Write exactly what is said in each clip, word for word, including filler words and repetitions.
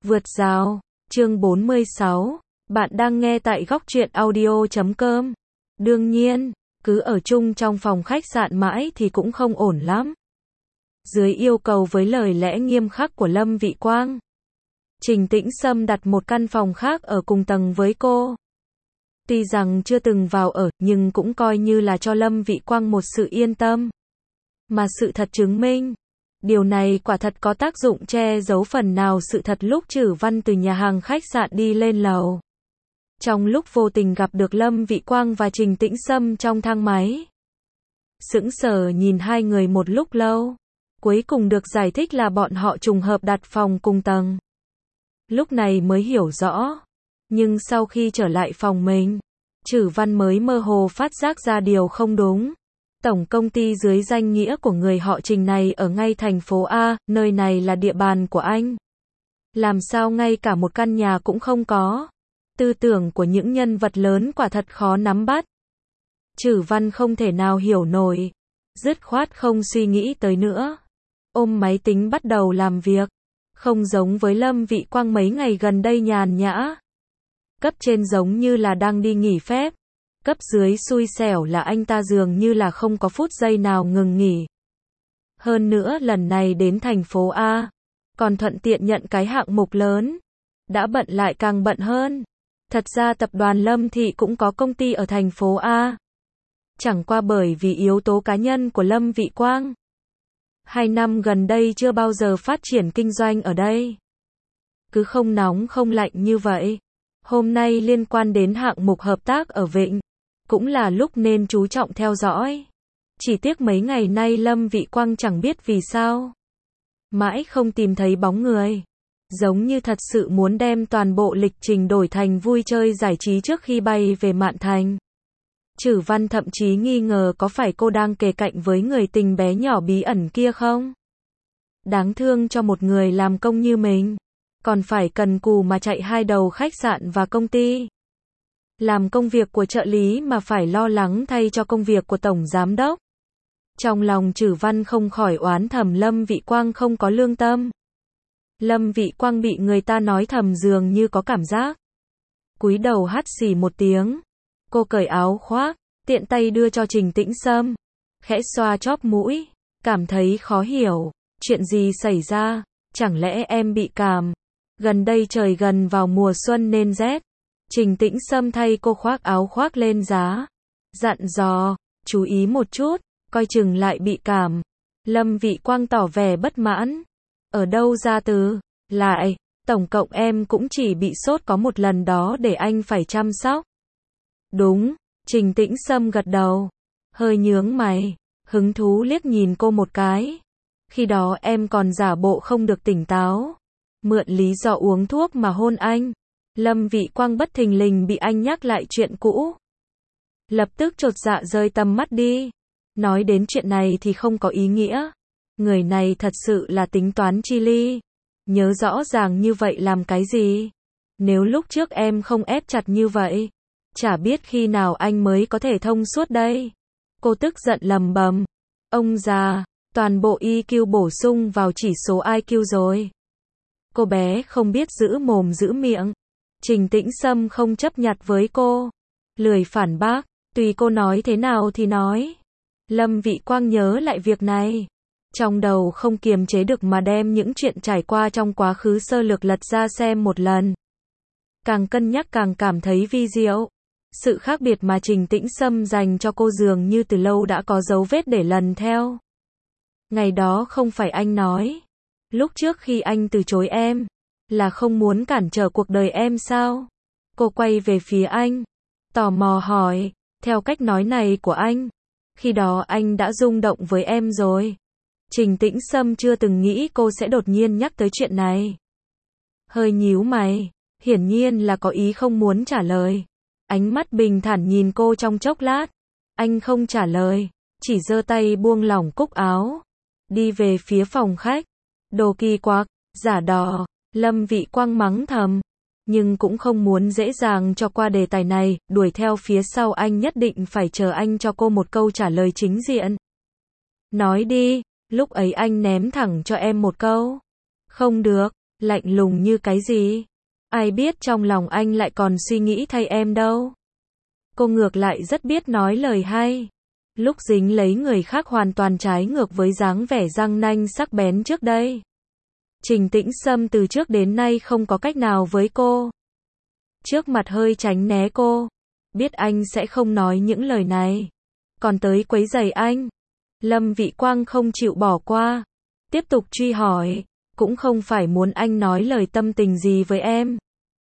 Vượt rào, chương bốn mươi sáu. Bạn đang nghe tại góc truyện audio chấm com. Đương nhiên, cứ ở chung trong phòng khách sạn mãi thì cũng không ổn lắm. Dưới yêu cầu với lời lẽ nghiêm khắc của Lâm Vị Quang, Trình Tĩnh Sâm đặt một căn phòng khác ở cùng tầng với cô. Tuy rằng chưa từng vào ở, nhưng cũng coi như là cho Lâm Vị Quang một sự yên tâm. Mà sự thật chứng minh, điều này quả thật có tác dụng che giấu phần nào sự thật lúc Trử Văn từ nhà hàng khách sạn đi lên lầu. Trong lúc vô tình gặp được Lâm Vị Quang và Trình Tĩnh Sâm trong thang máy. Sững sờ nhìn hai người một lúc lâu. Cuối cùng được giải thích là bọn họ trùng hợp đặt phòng cùng tầng. Lúc này mới hiểu rõ. Nhưng sau khi trở lại phòng mình, Trử Văn mới mơ hồ phát giác ra điều không đúng. Tổng công ty dưới danh nghĩa của người họ Trình này ở ngay thành phố A, nơi này là địa bàn của anh. Làm sao ngay cả một căn nhà cũng không có? Tư tưởng của những nhân vật lớn quả thật khó nắm bắt. Trử Văn không thể nào hiểu nổi. Dứt khoát không suy nghĩ tới nữa. Ôm máy tính bắt đầu làm việc. Không giống với Lâm Vị Quang mấy ngày gần đây nhàn nhã. Cấp trên giống như là đang đi nghỉ phép. Cấp dưới xui xẻo là anh ta dường như là không có phút giây nào ngừng nghỉ. Hơn nữa lần này đến thành phố A, còn thuận tiện nhận cái hạng mục lớn. Đã bận lại càng bận hơn. Thật ra tập đoàn Lâm Thị cũng có công ty ở thành phố A. Chẳng qua bởi vì yếu tố cá nhân của Lâm Vị Quang. Hai năm gần đây chưa bao giờ phát triển kinh doanh ở đây. Cứ không nóng không lạnh như vậy. Hôm nay liên quan đến hạng mục hợp tác ở Vịnh. Cũng là lúc nên chú trọng theo dõi. Chỉ tiếc mấy ngày nay Lâm Vị Quang chẳng biết vì sao. Mãi không tìm thấy bóng người. Giống như thật sự muốn đem toàn bộ lịch trình đổi thành vui chơi giải trí trước khi bay về Mạn Thành. Trử Văn thậm chí nghi ngờ có phải cô đang kề cạnh với người tình bé nhỏ bí ẩn kia không? Đáng thương cho một người làm công như mình. Còn phải cần cù mà chạy hai đầu khách sạn và công ty. Làm công việc của trợ lý mà phải lo lắng thay cho công việc của tổng giám đốc. Trong lòng Trử Văn không khỏi oán thầm Lâm Vị Quang không có lương tâm. Lâm Vị Quang bị người ta nói thầm dường như có cảm giác. Cúi đầu hắt xì một tiếng. Cô cởi áo khoác, tiện tay đưa cho Trình Tĩnh Sâm. Khẽ xoa chóp mũi, cảm thấy khó hiểu. Chuyện gì xảy ra? Chẳng lẽ em bị cảm? Gần đây trời gần vào mùa xuân nên rét. Trình Tĩnh Sâm thay cô khoác áo khoác lên giá. Dặn dò, chú ý một chút, coi chừng lại bị cảm. Lâm Vị Quang tỏ vẻ bất mãn. Ở đâu ra từ? Lại, tổng cộng em cũng chỉ bị sốt có một lần đó để anh phải chăm sóc. Đúng, Trình Tĩnh Sâm gật đầu. Hơi nhướng mày, hứng thú liếc nhìn cô một cái. Khi đó em còn giả bộ không được tỉnh táo. Mượn lý do uống thuốc mà hôn anh. Lâm Vị Quang bất thình lình bị anh nhắc lại chuyện cũ. Lập tức chột dạ rơi tầm mắt đi. Nói đến chuyện này thì không có ý nghĩa. Người này thật sự là tính toán chi ly. Nhớ rõ ràng như vậy làm cái gì? Nếu lúc trước em không ép chặt như vậy, chả biết khi nào anh mới có thể thông suốt đây. Cô tức giận lầm bầm. Ông già, toàn bộ i kiu bổ sung vào chỉ số i kiu rồi. Cô bé không biết giữ mồm giữ miệng. Trình Tĩnh Sâm không chấp nhặt với cô. Lười phản bác, tùy cô nói thế nào thì nói. Lâm Vị Quang nhớ lại việc này. Trong đầu không kiềm chế được mà đem những chuyện trải qua trong quá khứ sơ lược lật ra xem một lần. Càng cân nhắc càng cảm thấy vi diệu. Sự khác biệt mà Trình Tĩnh Sâm dành cho cô dường như từ lâu đã có dấu vết để lần theo. Ngày đó không phải anh nói. Lúc trước khi anh từ chối em, là không muốn cản trở cuộc đời em sao? Cô quay về phía anh, tò mò hỏi, theo cách nói này của anh, khi đó anh đã rung động với em rồi. Trình Tĩnh Sâm chưa từng nghĩ cô sẽ đột nhiên nhắc tới chuyện này. Hơi nhíu mày, hiển nhiên là có ý không muốn trả lời. Ánh mắt bình thản nhìn cô trong chốc lát. Anh không trả lời, chỉ giơ tay buông lỏng cúc áo. Đi về phía phòng khách. Đồ kỳ quặc, giả đò, Lâm Vị Quang mắng thầm. Nhưng cũng không muốn dễ dàng cho qua đề tài này, đuổi theo phía sau anh nhất định phải chờ anh cho cô một câu trả lời chính diện. Nói đi, lúc ấy anh ném thẳng cho em một câu. Không được, Lạnh lùng như cái gì? Ai biết trong lòng anh lại còn suy nghĩ thay em đâu. Cô ngược lại rất biết nói lời hay. Lúc dính lấy người khác hoàn toàn trái ngược với dáng vẻ răng nanh sắc bén trước đây. Trình Tĩnh Sâm từ trước đến nay không có cách nào với cô. Trước mặt hơi tránh né cô. Biết anh sẽ không nói những lời này. Còn tới quấy rầy anh. Lâm Vị Quang không chịu bỏ qua. Tiếp tục truy hỏi. Cũng không phải muốn anh nói lời tâm tình gì với em.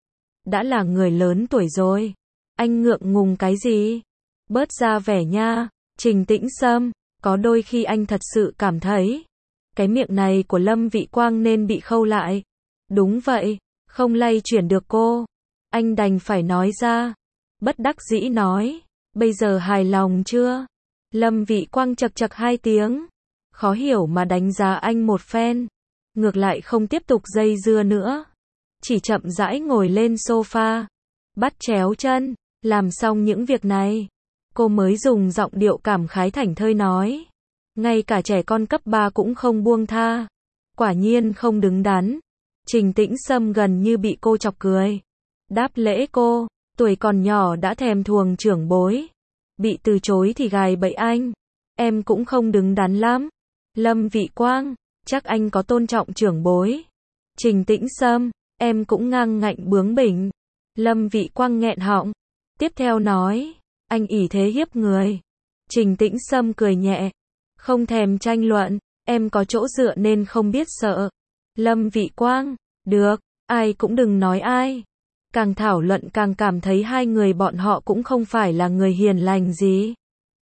Đã là người lớn tuổi rồi. Anh ngượng ngùng cái gì? Bớt ra vẻ nha. Trình Tĩnh Sâm, có đôi khi anh thật sự cảm thấy cái miệng này của Lâm Vị Quang nên bị khâu lại. Đúng vậy, không lay chuyển được cô. Anh đành phải nói ra. Bất đắc dĩ nói, bây giờ hài lòng chưa? Lâm Vị Quang chậc chậc hai tiếng. Khó hiểu mà đánh giá anh một phen. Ngược lại không tiếp tục dây dưa nữa. Chỉ chậm rãi ngồi lên sofa. Bắt chéo chân. Làm xong những việc này. Cô mới dùng giọng điệu cảm khái thảnh thơi nói. Ngay cả trẻ con cấp ba cũng không buông tha. Quả nhiên không đứng đắn. Trình Tĩnh Sâm gần như bị cô chọc cười. Đáp lễ cô, tuổi còn nhỏ đã thèm thuồng trưởng bối. Bị từ chối thì gài bẫy anh. Em cũng không đứng đắn lắm. Lâm Vị Quang, chắc anh có tôn trọng trưởng bối. Trình Tĩnh Sâm, em cũng ngang ngạnh bướng bỉnh. Lâm Vị Quang nghẹn họng. Tiếp theo nói, anh ỷ thế hiếp người. Trình Tĩnh Sâm cười nhẹ. Không thèm tranh luận, em có chỗ dựa nên không biết sợ. Lâm Vị Quang, được, ai cũng đừng nói ai. Càng thảo luận càng cảm thấy hai người bọn họ cũng không phải là người hiền lành gì.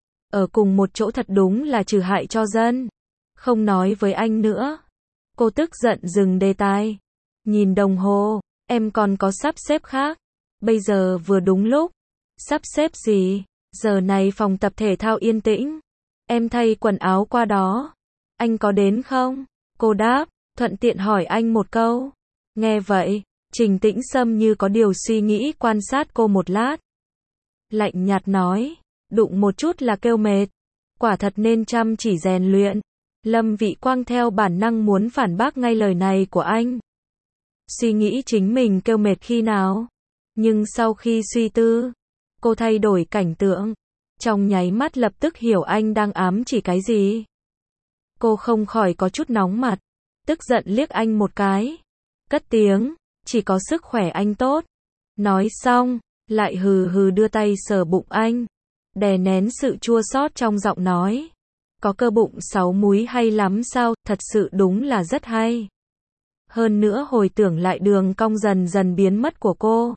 Ở cùng một chỗ thật đúng là trừ hại cho dân. Không nói với anh nữa. Cô tức giận dừng đề tài. Nhìn đồng hồ, em còn có sắp xếp khác. Bây giờ vừa đúng lúc. Sắp xếp gì? Giờ này phòng tập thể thao yên tĩnh. Em thay quần áo qua đó. Anh có đến không? Cô đáp, thuận tiện hỏi anh một câu. Nghe vậy, Trình Tĩnh Sâm như có điều suy nghĩ quan sát cô một lát. Lạnh nhạt nói, đụng một chút là kêu mệt. Quả thật nên chăm chỉ rèn luyện. Lâm Vị Quang theo bản năng muốn phản bác ngay lời này của anh. Suy nghĩ chính mình kêu mệt khi nào. Nhưng sau khi suy tư, cô thay đổi cảnh tượng. Trong nháy mắt lập tức hiểu anh đang ám chỉ cái gì. Cô không khỏi có chút nóng mặt. Tức giận liếc anh một cái. Cất tiếng, chỉ có sức khỏe anh tốt. Nói xong, lại hừ hừ đưa tay sờ bụng anh. Đè nén sự chua xót trong giọng nói. Có cơ bụng sáu múi hay lắm sao, thật sự đúng là rất hay. Hơn nữa hồi tưởng lại đường cong dần dần biến mất của cô.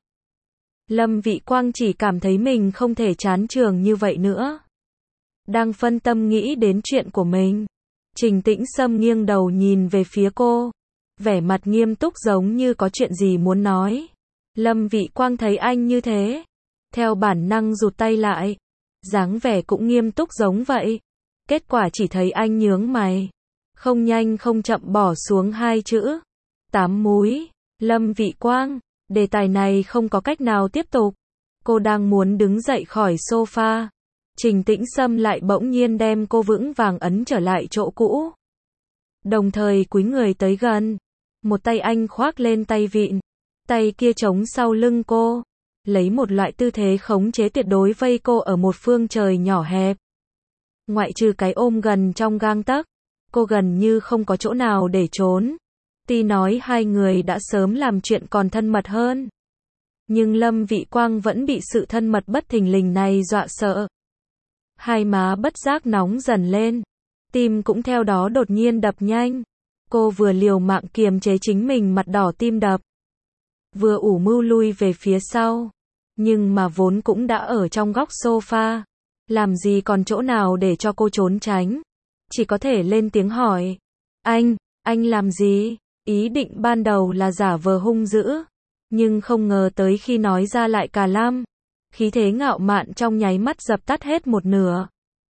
Lâm Vị Quang chỉ cảm thấy mình không thể chán trường như vậy nữa. Đang phân tâm nghĩ đến chuyện của mình. Trình Tĩnh Sâm nghiêng đầu nhìn về phía cô. Vẻ mặt nghiêm túc giống như có chuyện gì muốn nói. Lâm Vị Quang thấy anh như thế. Theo bản năng rụt tay lại. Dáng vẻ cũng nghiêm túc giống vậy. Kết quả chỉ thấy anh nhướng mày. Không nhanh không chậm bỏ xuống hai chữ. Tám múi. Lâm Vị Quang. Đề tài này không có cách nào tiếp tục. Cô đang muốn đứng dậy khỏi sofa. Trình Tĩnh Sâm lại bỗng nhiên đem cô vững vàng ấn trở lại chỗ cũ. Đồng thời cúi người tới gần. Một tay anh khoác lên tay vịn. Tay kia chống sau lưng cô. Lấy một loại tư thế khống chế tuyệt đối vây cô ở một phương trời nhỏ hẹp. Ngoại trừ cái ôm gần trong gang tấc, cô gần như không có chỗ nào để trốn. Tuy nói hai người đã sớm làm chuyện còn thân mật hơn. Nhưng Lâm Vị Quang vẫn bị sự thân mật bất thình lình này dọa sợ. Hai má bất giác nóng dần lên. Tim cũng theo đó đột nhiên đập nhanh. Cô vừa liều mạng kiềm chế chính mình mặt đỏ tim đập. Vừa ủ mưu lui về phía sau. Nhưng mà vốn cũng đã ở trong góc sofa. Làm gì còn chỗ nào để cho cô trốn tránh. Chỉ có thể lên tiếng hỏi. Anh, anh làm gì? Ý định ban đầu là giả vờ hung dữ. Nhưng không ngờ tới khi nói ra lại cà lam. Khí thế ngạo mạn trong nháy mắt dập tắt hết một nửa.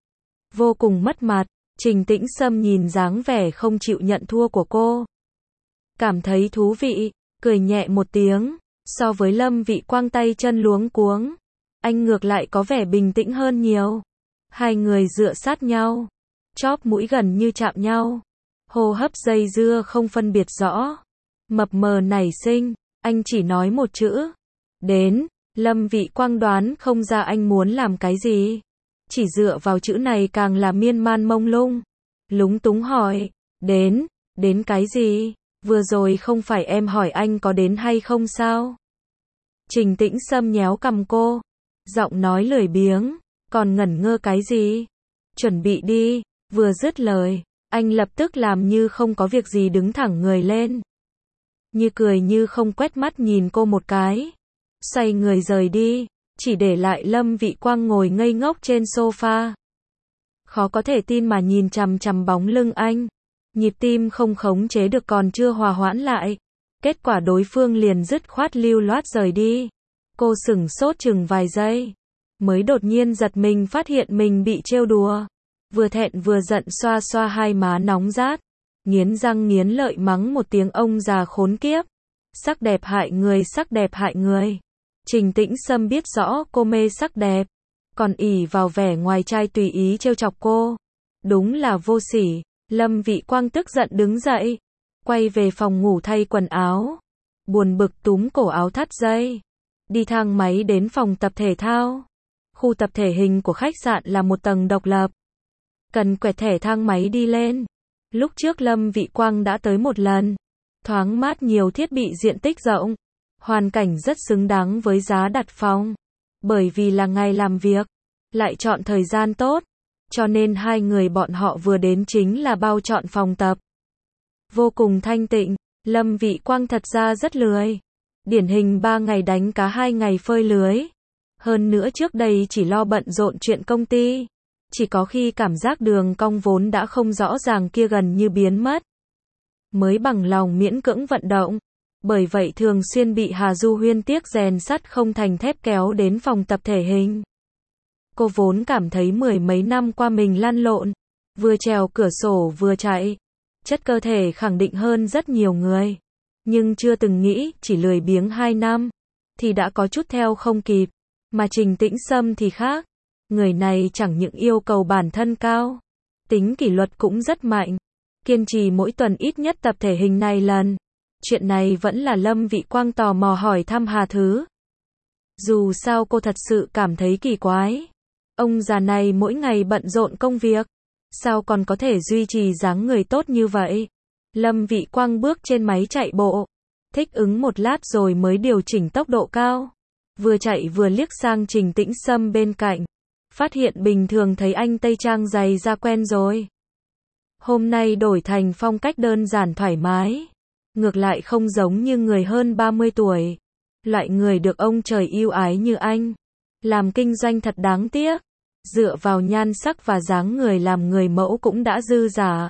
Vô cùng mất mặt. Trình Tĩnh Sâm nhìn dáng vẻ không chịu nhận thua của cô. Cảm thấy thú vị. Cười nhẹ một tiếng. So với Lâm Vị Quang tay chân luống cuống. Anh ngược lại có vẻ bình tĩnh hơn nhiều. Hai người dựa sát nhau. Chóp mũi gần như chạm nhau. Hô hấp dây dưa không phân biệt rõ. Mập mờ nảy sinh, anh chỉ nói một chữ. Đến, Lâm Vị Quang đoán không ra anh muốn làm cái gì. Chỉ dựa vào chữ này càng là miên man mông lung. Lúng túng hỏi, đến, đến cái gì? Vừa rồi không phải em hỏi anh có đến hay không sao? Trình Tĩnh Sâm nhéo cằm cô, giọng nói lười biếng, còn ngẩn ngơ cái gì? Chuẩn bị đi, vừa dứt lời, anh lập tức làm như không có việc gì đứng thẳng người lên. Như cười như không quét mắt nhìn cô một cái, xoay người rời đi, chỉ để lại Lâm Vị Quang ngồi ngây ngốc trên sofa. Khó có thể tin mà nhìn chằm chằm bóng lưng anh, nhịp tim không khống chế được còn chưa hòa hoãn lại. Kết quả đối phương liền dứt khoát lưu loát rời đi. Cô sửng sốt chừng vài giây, mới đột nhiên giật mình phát hiện mình bị trêu đùa. Vừa thẹn vừa giận xoa xoa hai má nóng rát, nghiến răng nghiến lợi mắng một tiếng ông già khốn kiếp. Sắc đẹp hại người, sắc đẹp hại người. Trình Tĩnh Sâm biết rõ cô mê sắc đẹp, còn ỷ vào vẻ ngoài trai tùy ý trêu chọc cô. Đúng là vô sỉ. Lâm Vị Quang tức giận đứng dậy, quay về phòng ngủ thay quần áo, buồn bực túm cổ áo thắt dây, đi thang máy đến phòng tập thể thao. Khu tập thể hình của khách sạn là một tầng độc lập, cần quẹt thẻ thang máy đi lên. Lúc trước Lâm Vị Quang đã tới một lần, thoáng mát, nhiều thiết bị, diện tích rộng, hoàn cảnh rất xứng đáng với giá đặt phòng. Bởi vì là ngày làm việc, lại chọn thời gian tốt, cho nên hai người bọn họ vừa đến chính là bao trọn phòng tập. Vô cùng thanh tịnh. Lâm Vị Quang thật ra rất lười, điển hình ba ngày đánh cá hai ngày phơi lưới. Hơn nữa trước đây chỉ lo bận rộn chuyện công ty, chỉ có khi cảm giác đường cong vốn đã không rõ ràng kia gần như biến mất, mới bằng lòng miễn cưỡng vận động. Bởi vậy thường xuyên bị Hà Du Huyên tiếc rèn sắt không thành thép kéo đến phòng tập thể hình. Cô vốn cảm thấy mười mấy năm qua mình lăn lộn, vừa trèo cửa sổ vừa chạy, chất cơ thể khẳng định hơn rất nhiều người. Nhưng chưa từng nghĩ chỉ lười biếng hai năm, thì đã có chút theo không kịp. Mà Trình Tĩnh Sâm thì khác. Người này chẳng những yêu cầu bản thân cao, tính kỷ luật cũng rất mạnh. Kiên trì mỗi tuần ít nhất tập thể hình này lần. Chuyện này vẫn là Lâm Vị Quang tò mò hỏi thăm Hà Thứ. Dù sao cô thật sự cảm thấy kỳ quái. Ông già này mỗi ngày bận rộn công việc, sao còn có thể duy trì dáng người tốt như vậy? Lâm Vị Quang bước trên máy chạy bộ, thích ứng một lát rồi mới điều chỉnh tốc độ cao. Vừa chạy vừa liếc sang Trình Tĩnh Sâm bên cạnh, phát hiện bình thường thấy anh tây trang dày da quen rồi. Hôm nay đổi thành phong cách đơn giản thoải mái, ngược lại không giống như người hơn ba mươi tuổi. Loại người được ông trời yêu ái như anh, làm kinh doanh thật đáng tiếc. Dựa vào nhan sắc và dáng người làm người mẫu cũng đã dư giả.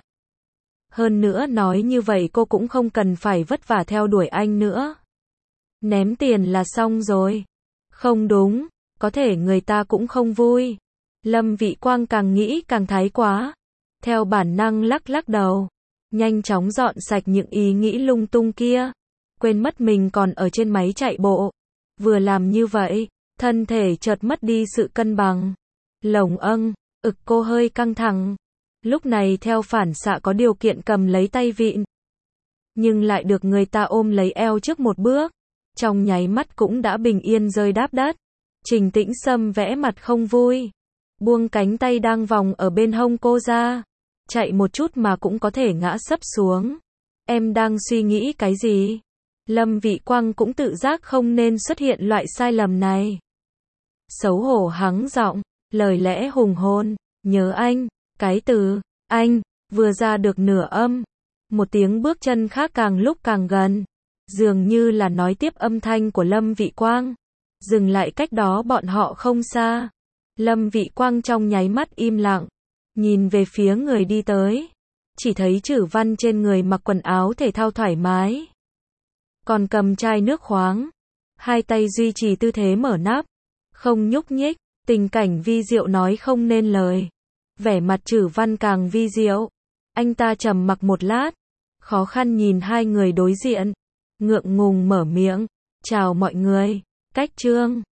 Hơn nữa nói như vậy cô cũng không cần phải vất vả theo đuổi anh nữa. Ném tiền là xong rồi. Không đúng, có thể người ta cũng không vui. Lâm Vị Quang càng nghĩ càng thái quá. Theo bản năng lắc lắc đầu, nhanh chóng dọn sạch những ý nghĩ lung tung kia. Quên mất mình còn ở trên máy chạy bộ. Vừa làm như vậy, thân thể chợt mất đi sự cân bằng. Lồng âng, ực cô hơi căng thẳng. Lúc này theo phản xạ có điều kiện cầm lấy tay vịn, nhưng lại được người ta ôm lấy eo trước một bước. Trong nháy mắt cũng đã bình yên rơi đáp đất. Trình Tĩnh Sâm vẽ mặt không vui, buông cánh tay đang vòng ở bên hông cô ra. Chạy một chút mà cũng có thể ngã sấp xuống. Em đang suy nghĩ cái gì? Lâm Vị Quang cũng tự giác không nên xuất hiện loại sai lầm này. Xấu hổ hắng giọng, lời lẽ hùng hồn, nhớ anh. Cái từ anh vừa ra được nửa âm, một tiếng bước chân khác càng lúc càng gần, dường như là nói tiếp âm thanh của Lâm Vị Quang. Dừng lại cách đó bọn họ không xa. Lâm Vị Quang trong nháy mắt im lặng, nhìn về phía người đi tới, chỉ thấy Chử Văn trên người mặc quần áo thể thao thoải mái, còn cầm chai nước khoáng, hai tay duy trì tư thế mở nắp, không nhúc nhích, tình cảnh vi diệu nói không nên lời. Vẻ mặt Chử Văn càng vi diệu. Anh ta trầm mặc một lát, khó khăn nhìn hai người đối diện, ngượng ngùng mở miệng, chào mọi người, cách trương.